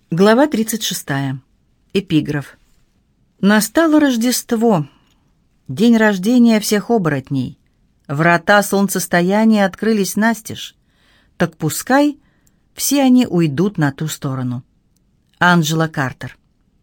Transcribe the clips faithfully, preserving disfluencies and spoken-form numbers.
Глава тридцать шестая. Эпиграф. Настало Рождество, день рождения всех оборотней. Врата солнцестояния открылись настежь. Так пускай все они уйдут на ту сторону. Анджела Картер.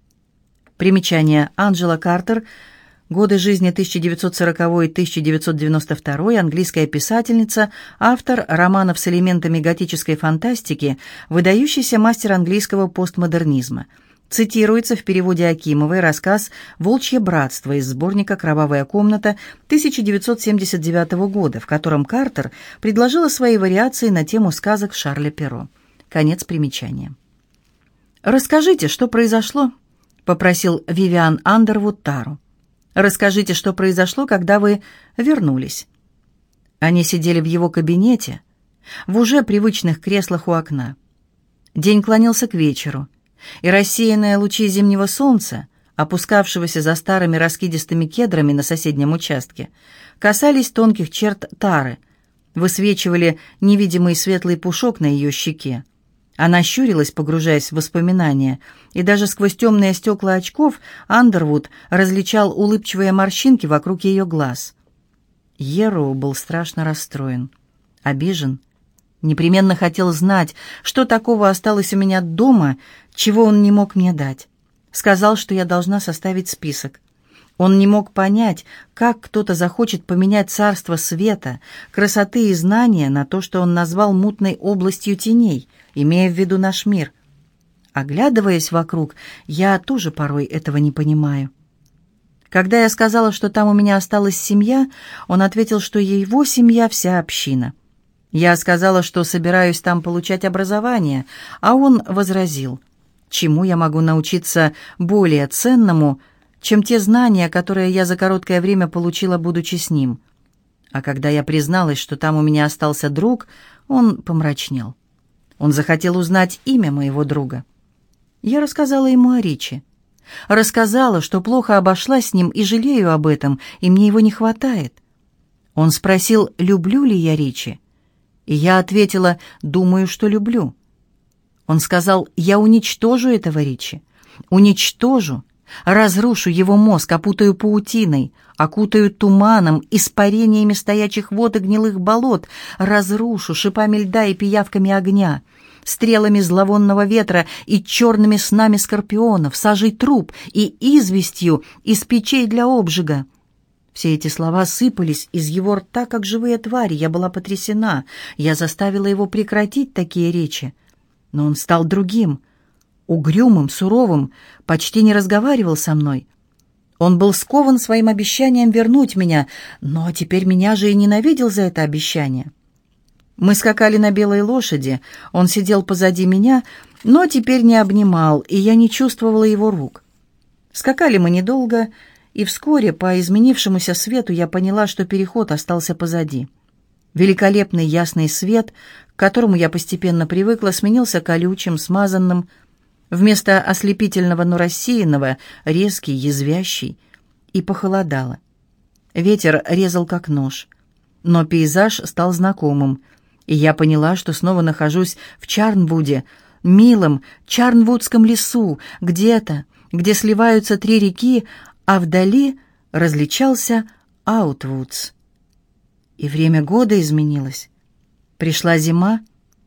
Примечание. Анджела Картер. Годы жизни тысяча девятьсот сороковой — тысяча девятьсот девяносто второй, английская писательница, автор романов с элементами готической фантастики, выдающийся мастер английского постмодернизма. Цитируется в переводе Акимовой рассказ «Волчье братство» из сборника «Кровавая комната» тысяча девятьсот семьдесят девятого года, в котором Картер предложила свои вариации на тему сказок Шарля Перро. Конец примечания. «Расскажите, что произошло?» — попросил Вивиан Андервуд Тару. «Расскажите, что произошло, когда вы вернулись». Они сидели в его кабинете, в уже привычных креслах у окна. День клонился к вечеру, и рассеянные лучи зимнего солнца, опускавшегося за старыми раскидистыми кедрами на соседнем участке, касались тонких черт Тары, высвечивали невидимый светлый пушок на ее щеке. Она щурилась, погружаясь в воспоминания, и даже сквозь темные стекла очков Андервуд различал улыбчивые морщинки вокруг ее глаз. Йерроу был страшно расстроен, обижен, непременно хотел знать, что такого осталось у меня дома, чего он не мог мне дать. Сказал, что я должна составить список. Он не мог понять, как кто-то захочет поменять царство света, красоты и знания на то, что он назвал мутной областью теней, имея в виду наш мир. Оглядываясь вокруг, я тоже порой этого не понимаю. Когда я сказала, что там у меня осталась семья, он ответил, что его семья — вся община. Я сказала, что собираюсь там получать образование, а он возразил, чему я могу научиться более ценному, чем те знания, которые я за короткое время получила, будучи с ним. А когда я призналась, что там у меня остался друг, он помрачнел. Он захотел узнать имя моего друга. Я рассказала ему о Ричи. Рассказала, что плохо обошлась с ним и жалею об этом, и мне его не хватает. Он спросил, люблю ли я Ричи. И я ответила, думаю, что люблю. Он сказал, я уничтожу этого Ричи. Уничтожу. Разрушу его мозг, опутаю паутиной, окутаю туманом, испарениями стоячих вод и гнилых болот, разрушу шипами льда и пиявками огня, стрелами зловонного ветра и черными снами скорпионов, сажей труб и известью из печей для обжига. Все эти слова сыпались из его рта, как живые твари. Я была потрясена. Я заставила его прекратить такие речи. Но он стал другим, угрюмым, суровым, почти не разговаривал со мной. Он был скован своим обещанием вернуть меня, но теперь меня же и ненавидел за это обещание. Мы скакали на белой лошади, он сидел позади меня, но теперь не обнимал, и я не чувствовала его рук. Скакали мы недолго, и вскоре по изменившемуся свету я поняла, что переход остался позади. Великолепный ясный свет, к которому я постепенно привыкла, сменился колючим, смазанным, вместо ослепительного, но рассеянного, резкий, язвящий, и похолодало. Ветер резал как нож, но пейзаж стал знакомым, и я поняла, что снова нахожусь в Чарнвуде, милом Чарнвудском лесу, где-то, где сливаются три реки, а вдали различался Аутвудс. И время года изменилось. Пришла зима.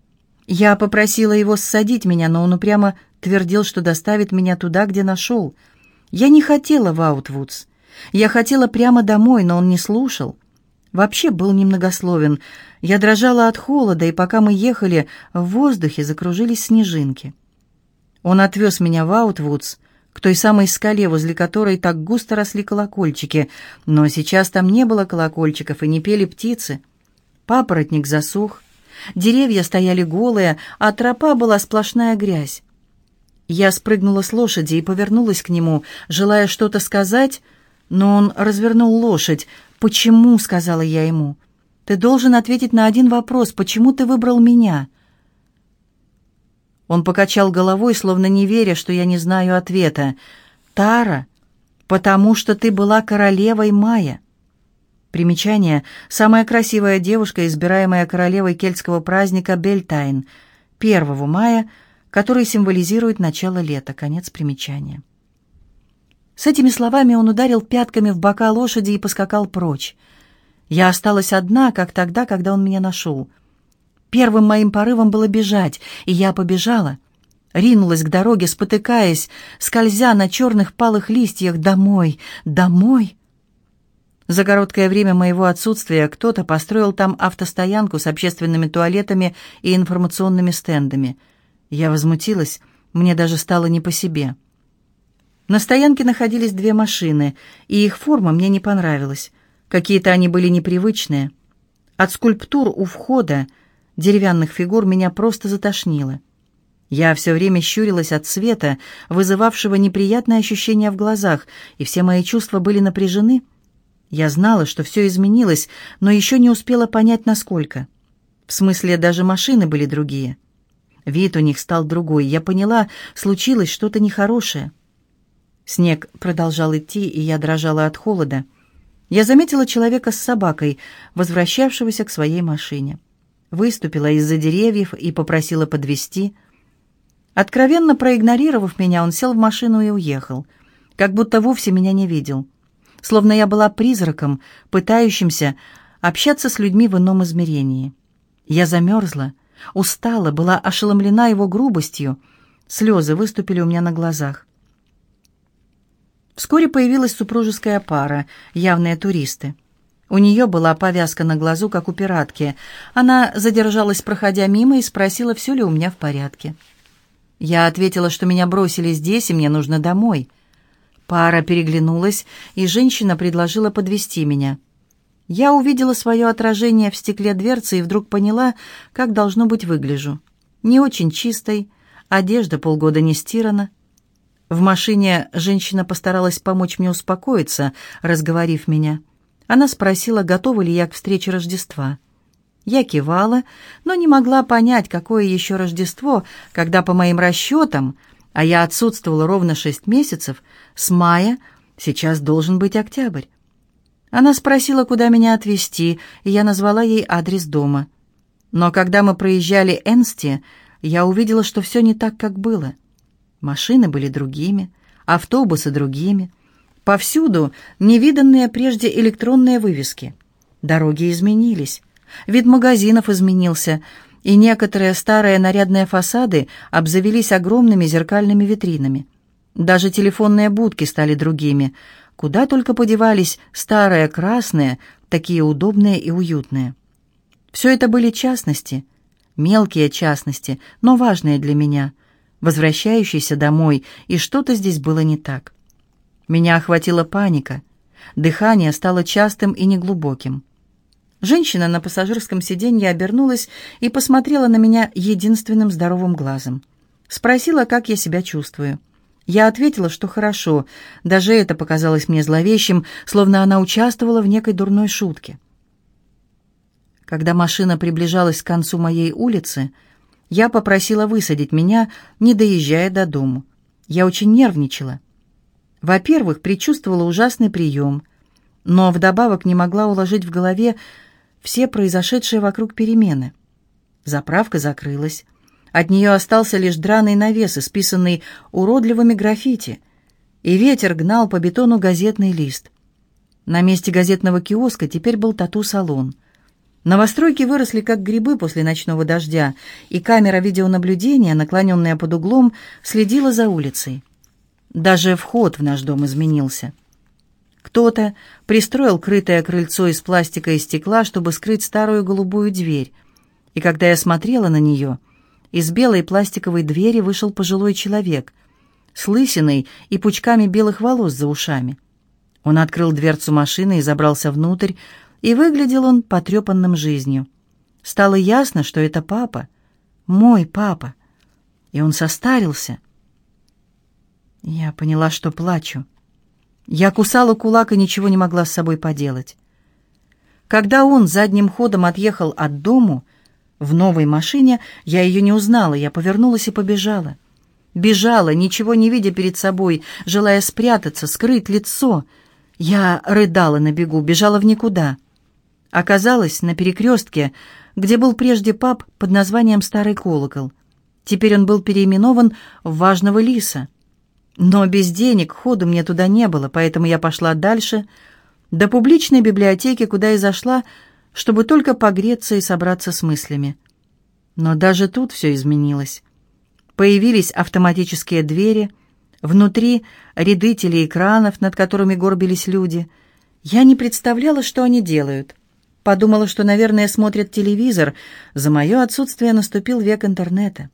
Я попросила его ссадить меня, но он упрямо твердил, что доставит меня туда, где нашел. Я не хотела в Аутвудс. Я хотела прямо домой, но он не слушал. Вообще был немногословен. Я дрожала от холода, и пока мы ехали, в воздухе закружились снежинки. Он отвез меня в Аутвудс, к той самой скале, возле которой так густо росли колокольчики, но сейчас там не было колокольчиков и не пели птицы. Папоротник засох, деревья стояли голые, а тропа была сплошная грязь. Я спрыгнула с лошади и повернулась к нему, желая что-то сказать, но он развернул лошадь. «Почему?» — сказала я ему. «Ты должен ответить на один вопрос. Почему ты выбрал меня?» Он покачал головой, словно не веря, что я не знаю ответа. «Тара, потому что ты была королевой мая». Примечание. Самая красивая девушка, избираемая королевой кельтского праздника Бельтайн, первого мая, который символизирует начало лета. Конец примечания. С этими словами он ударил пятками в бока лошади и поскакал прочь. Я осталась одна, как тогда, когда он меня нашел. Первым моим порывом было бежать, и я побежала. Ринулась к дороге, спотыкаясь, скользя на черных палых листьях домой, домой. За короткое время моего отсутствия кто-то построил там автостоянку с общественными туалетами и информационными стендами. Я возмутилась, мне даже стало не по себе. На стоянке находились две машины, и их форма мне не понравилась. Какие-то они были непривычные. От скульптур у входа, деревянных фигур, меня просто затошнило. Я все время щурилась от света, вызывавшего неприятное ощущение в глазах, и все мои чувства были напряжены. Я знала, что все изменилось, но еще не успела понять, насколько. В смысле, даже машины были другие. Вид у них стал другой. Я поняла, случилось что-то нехорошее. Снег продолжал идти, и я дрожала от холода. Я заметила человека с собакой, возвращавшегося к своей машине. Выступила из-за деревьев и попросила подвезти. Откровенно проигнорировав меня, он сел в машину и уехал, как будто вовсе меня не видел. Словно я была призраком, пытающимся общаться с людьми в ином измерении. Я замерзла, устала, была ошеломлена его грубостью. Слезы выступили у меня на глазах. Вскоре появилась супружеская пара, явные туристы. У нее была повязка на глазу, как у пиратки. Она задержалась, проходя мимо, и спросила, все ли у меня в порядке. Я ответила, что меня бросили здесь, и мне нужно домой. Пара переглянулась, и женщина предложила подвезти меня. Я увидела свое отражение в стекле дверцы и вдруг поняла, как должно быть выгляжу. Не очень чистой, одежда полгода не стирана. В машине женщина постаралась помочь мне успокоиться, разговорив меня. Она спросила, готова ли я к встрече Рождества. Я кивала, но не могла понять, какое еще Рождество, когда, по моим расчетам, а я отсутствовала ровно шесть месяцев, с мая сейчас должен быть октябрь. Она спросила, куда меня отвезти, и я назвала ей адрес дома. Но когда мы проезжали Энсти, я увидела, что все не так, как было. Машины были другими, автобусы другими. Повсюду невиданные прежде электронные вывески. Дороги изменились, вид магазинов изменился, и некоторые старые нарядные фасады обзавелись огромными зеркальными витринами. Даже телефонные будки стали другими. Куда только подевались старые красные, такие удобные и уютные. Все это были частности, мелкие частности, но важные для меня, возвращающиеся домой, и что-то здесь было не так. Меня охватила паника. Дыхание стало частым и неглубоким. Женщина на пассажирском сиденье обернулась и посмотрела на меня единственным здоровым глазом. Спросила, как я себя чувствую. Я ответила, что хорошо. Даже это показалось мне зловещим, словно она участвовала в некой дурной шутке. Когда машина приближалась к концу моей улицы, я попросила высадить меня, не доезжая до дому. Я очень нервничала. Во-первых, предчувствовала ужасный прием, но вдобавок не могла уложить в голове все произошедшие вокруг перемены. Заправка закрылась. От нее остался лишь драный навес, исписанный уродливыми граффити, и ветер гнал по бетону газетный лист. На месте газетного киоска теперь был тату-салон. Новостройки выросли как грибы после ночного дождя, и камера видеонаблюдения, наклоненная под углом, следила за улицей. Даже вход в наш дом изменился. Кто-то пристроил крытое крыльцо из пластика и стекла, чтобы скрыть старую голубую дверь. И когда я смотрела на нее, из белой пластиковой двери вышел пожилой человек с лысиной и пучками белых волос за ушами. Он открыл дверцу машины и забрался внутрь, и выглядел он потрепанным жизнью. Стало ясно, что это папа, мой папа, и он состарился. Я поняла, что плачу. Я кусала кулак и ничего не могла с собой поделать. Когда он задним ходом отъехал от дому, в новой машине, я ее не узнала, я повернулась и побежала. Бежала, ничего не видя перед собой, желая спрятаться, скрыть лицо. Я рыдала на бегу, бежала в никуда. Оказалась на перекрестке, где был прежде паб под названием «Старый колокол». Теперь он был переименован в важного лиса. Но без денег ходу мне туда не было, поэтому я пошла дальше, до публичной библиотеки, куда и зашла, чтобы только погреться и собраться с мыслями. Но даже тут все изменилось. Появились автоматические двери, внутри ряды телеэкранов, над которыми горбились люди. Я не представляла, что они делают. Подумала, что, наверное, смотрят телевизор. За мое отсутствие наступил век интернета.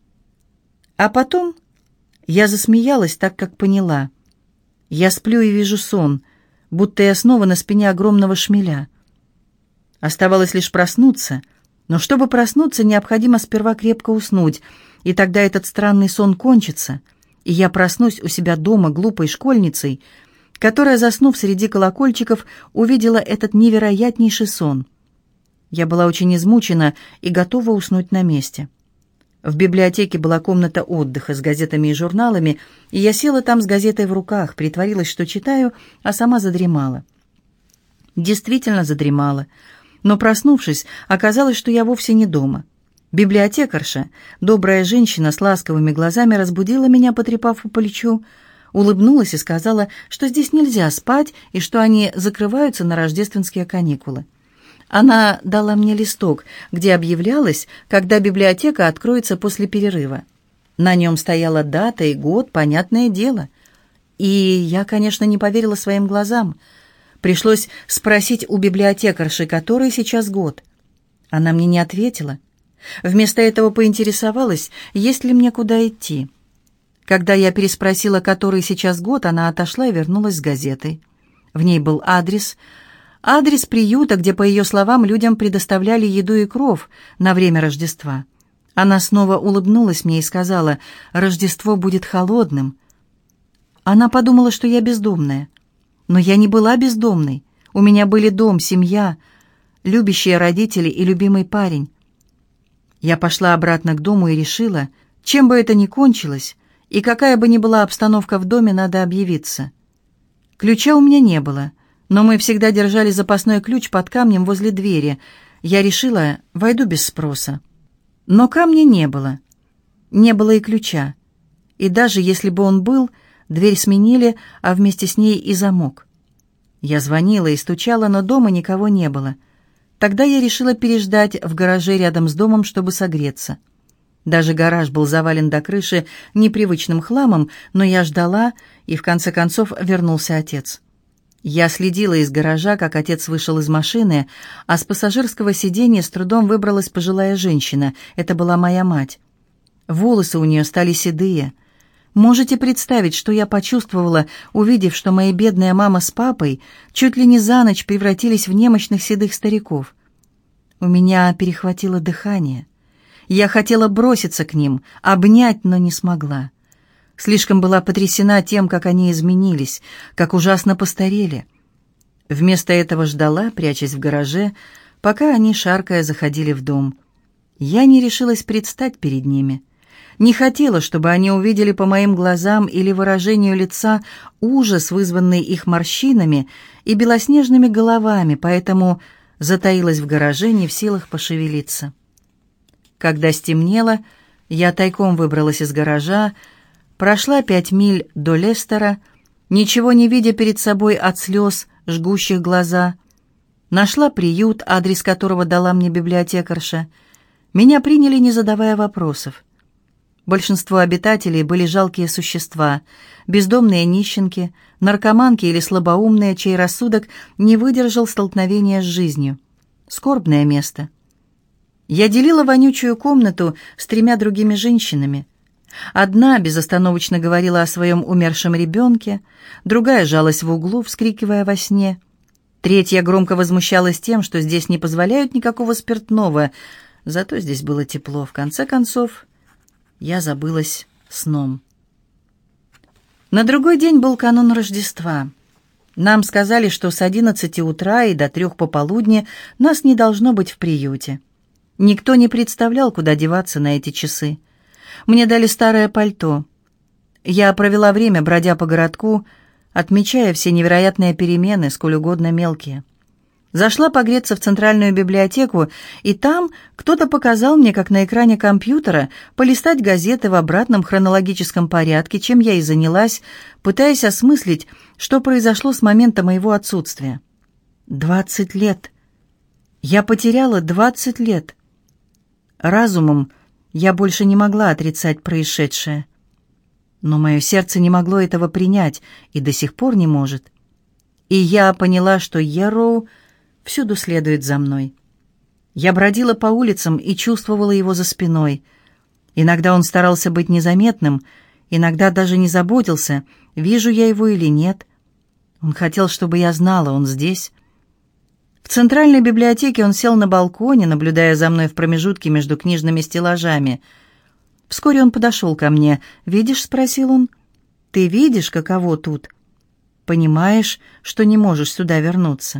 А потом я засмеялась, так как поняла. Я сплю и вижу сон, будто я снова на спине огромного шмеля. Оставалось лишь проснуться, но чтобы проснуться, необходимо сперва крепко уснуть, и тогда этот странный сон кончится, и я проснусь у себя дома глупой школьницей, которая, заснув среди колокольчиков, увидела этот невероятнейший сон. Я была очень измучена и готова уснуть на месте. В библиотеке была комната отдыха с газетами и журналами, и я села там с газетой в руках, притворилась, что читаю, а сама задремала. Действительно задремала, но, проснувшись, оказалось, что я вовсе не дома. Библиотекарша, добрая женщина с ласковыми глазами, разбудила меня, потрепав по плечу, улыбнулась и сказала, что здесь нельзя спать и что они закрываются на рождественские каникулы. Она дала мне листок, где объявлялось, когда библиотека откроется после перерыва. На нем стояла дата и год, понятное дело. И я, конечно, не поверила своим глазам. Пришлось спросить у библиотекарши, который сейчас год. Она мне не ответила. Вместо этого поинтересовалась, есть ли мне куда идти. Когда я переспросила, который сейчас год, она отошла и вернулась с газетой. В ней был адрес. Адрес приюта, где, по ее словам, людям предоставляли еду и кров на время Рождества. Она снова улыбнулась мне и сказала, «Рождество будет холодным». Она подумала, что я бездомная. Но я не была бездомной. У меня были дом, семья, любящие родители и любимый парень. Я пошла обратно к дому и решила, чем бы это ни кончилось, и какая бы ни была обстановка в доме, надо объявиться. Ключа у меня не было, но мы всегда держали запасной ключ под камнем возле двери. Я решила, войду без спроса. Но камня не было. Не было и ключа. И даже если бы он был, дверь сменили, а вместе с ней и замок. Я звонила и стучала, но дома никого не было. Тогда я решила переждать в гараже рядом с домом, чтобы согреться. Даже гараж был завален до крыши непривычным хламом, но я ждала, и в конце концов вернулся отец. Я следила из гаража, как отец вышел из машины, а с пассажирского сиденья с трудом выбралась пожилая женщина. Это была моя мать. Волосы у нее стали седые. Можете представить, что я почувствовала, увидев, что моя бедная мама с папой чуть ли не за ночь превратились в немощных седых стариков. У меня перехватило дыхание. Я хотела броситься к ним, обнять, но не смогла. Слишком была потрясена тем, как они изменились, как ужасно постарели. Вместо этого ждала, прячась в гараже, пока они, шаркая, заходили в дом. Я не решилась предстать перед ними. Не хотела, чтобы они увидели по моим глазам или выражению лица ужас, вызванный их морщинами и белоснежными головами, поэтому затаилась в гараже, не в силах пошевелиться. Когда стемнело, я тайком выбралась из гаража, прошла пять миль до Лестера, ничего не видя перед собой от слез, жгущих глаза. Нашла приют, адрес которого дала мне библиотекарша. Меня приняли, не задавая вопросов. Большинство обитателей были жалкие существа, бездомные нищенки, наркоманки или слабоумные, чей рассудок не выдержал столкновения с жизнью. Скорбное место. Я делила вонючую комнату с тремя другими женщинами. Одна безостановочно говорила о своем умершем ребенке, другая жалась в углу, вскрикивая во сне. Третья громко возмущалась тем, что здесь не позволяют никакого спиртного, зато здесь было тепло. В конце концов, я забылась сном. На другой день был канун Рождества. Нам сказали, что с одиннадцати утра и до трех пополудни нас не должно быть в приюте. Никто не представлял, куда деваться на эти часы. Мне дали старое пальто. Я провела время, бродя по городку, отмечая все невероятные перемены, сколь угодно мелкие. Зашла погреться в центральную библиотеку, и там кто-то показал мне, как на экране компьютера, полистать газеты в обратном хронологическом порядке, чем я и занялась, пытаясь осмыслить, что произошло с момента моего отсутствия. Двадцать лет. Я потеряла двадцать лет. Разумом я больше не могла отрицать происшедшее. Но мое сердце не могло этого принять и до сих пор не может. И я поняла, что Ярроу всюду следует за мной. Я бродила по улицам и чувствовала его за спиной. Иногда он старался быть незаметным, иногда даже не заботился, вижу я его или нет. Он хотел, чтобы я знала, он здесь. В центральной библиотеке он сел на балконе, наблюдая за мной в промежутке между книжными стеллажами. Вскоре он подошел ко мне. «Видишь?» — спросил он. «Ты видишь, каково тут? Понимаешь, что не можешь сюда вернуться?»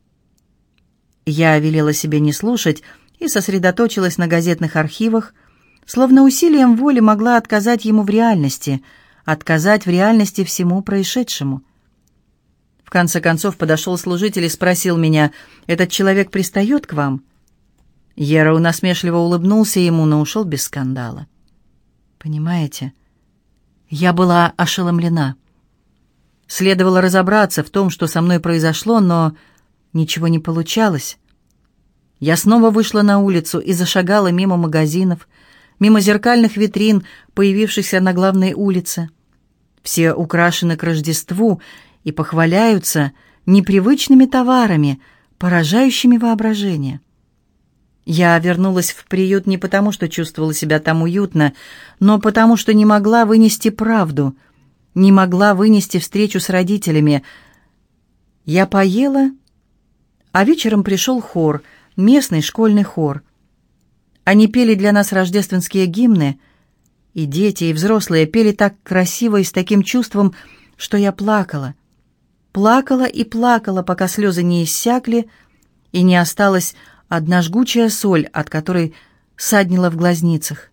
Я велела себе не слушать и сосредоточилась на газетных архивах, словно усилием воли могла отказать ему в реальности, отказать в реальности всему происшедшему. В конце концов подошел служитель и спросил меня: «Этот человек пристает к вам?» Ярроу насмешливо улыбнулся ему, но ушел без скандала. Понимаете, я была ошеломлена. Следовало разобраться в том, что со мной произошло, но ничего не получалось. Я снова вышла на улицу и зашагала мимо магазинов, мимо зеркальных витрин, появившихся на главной улице. Все украшены к Рождеству и похваляются непривычными товарами, поражающими воображение. Я вернулась в приют не потому, что чувствовала себя там уютно, но потому, что не могла вынести правду, не могла вынести встречу с родителями. Я поела, а вечером пришел хор, местный школьный хор. Они пели для нас рождественские гимны, и дети, и взрослые пели так красиво и с таким чувством, что я плакала. Плакала и плакала, пока слезы не иссякли, и не осталась одна жгучая соль, от которой саднила в глазницах.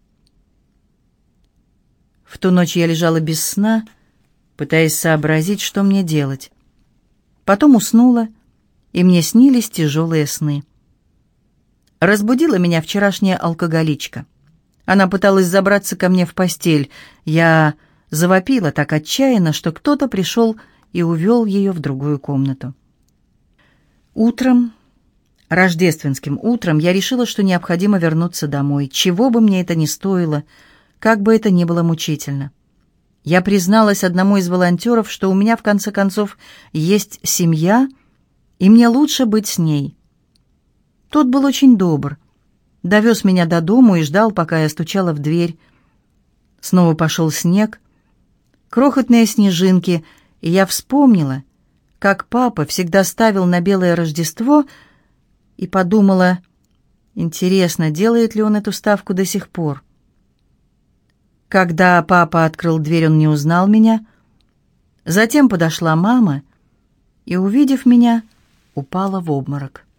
В ту ночь я лежала без сна, пытаясь сообразить, что мне делать. Потом уснула, и мне снились тяжелые сны. Разбудила меня вчерашняя алкоголичка. Она пыталась забраться ко мне в постель. Я завопила так отчаянно, что кто-то пришел и увел ее в другую комнату. Утром, рождественским утром, я решила, что необходимо вернуться домой, чего бы мне это ни стоило, как бы это ни было мучительно. Я призналась одному из волонтеров, что у меня, в конце концов, есть семья, и мне лучше быть с ней. Тот был очень добр, довез меня до дому и ждал, пока я стучала в дверь. Снова пошел снег, крохотные снежинки, и я вспомнила, как папа всегда ставил на белое Рождество, и подумала, интересно, делает ли он эту ставку до сих пор. Когда папа открыл дверь, он не узнал меня. Затем подошла мама и, увидев меня, упала в обморок.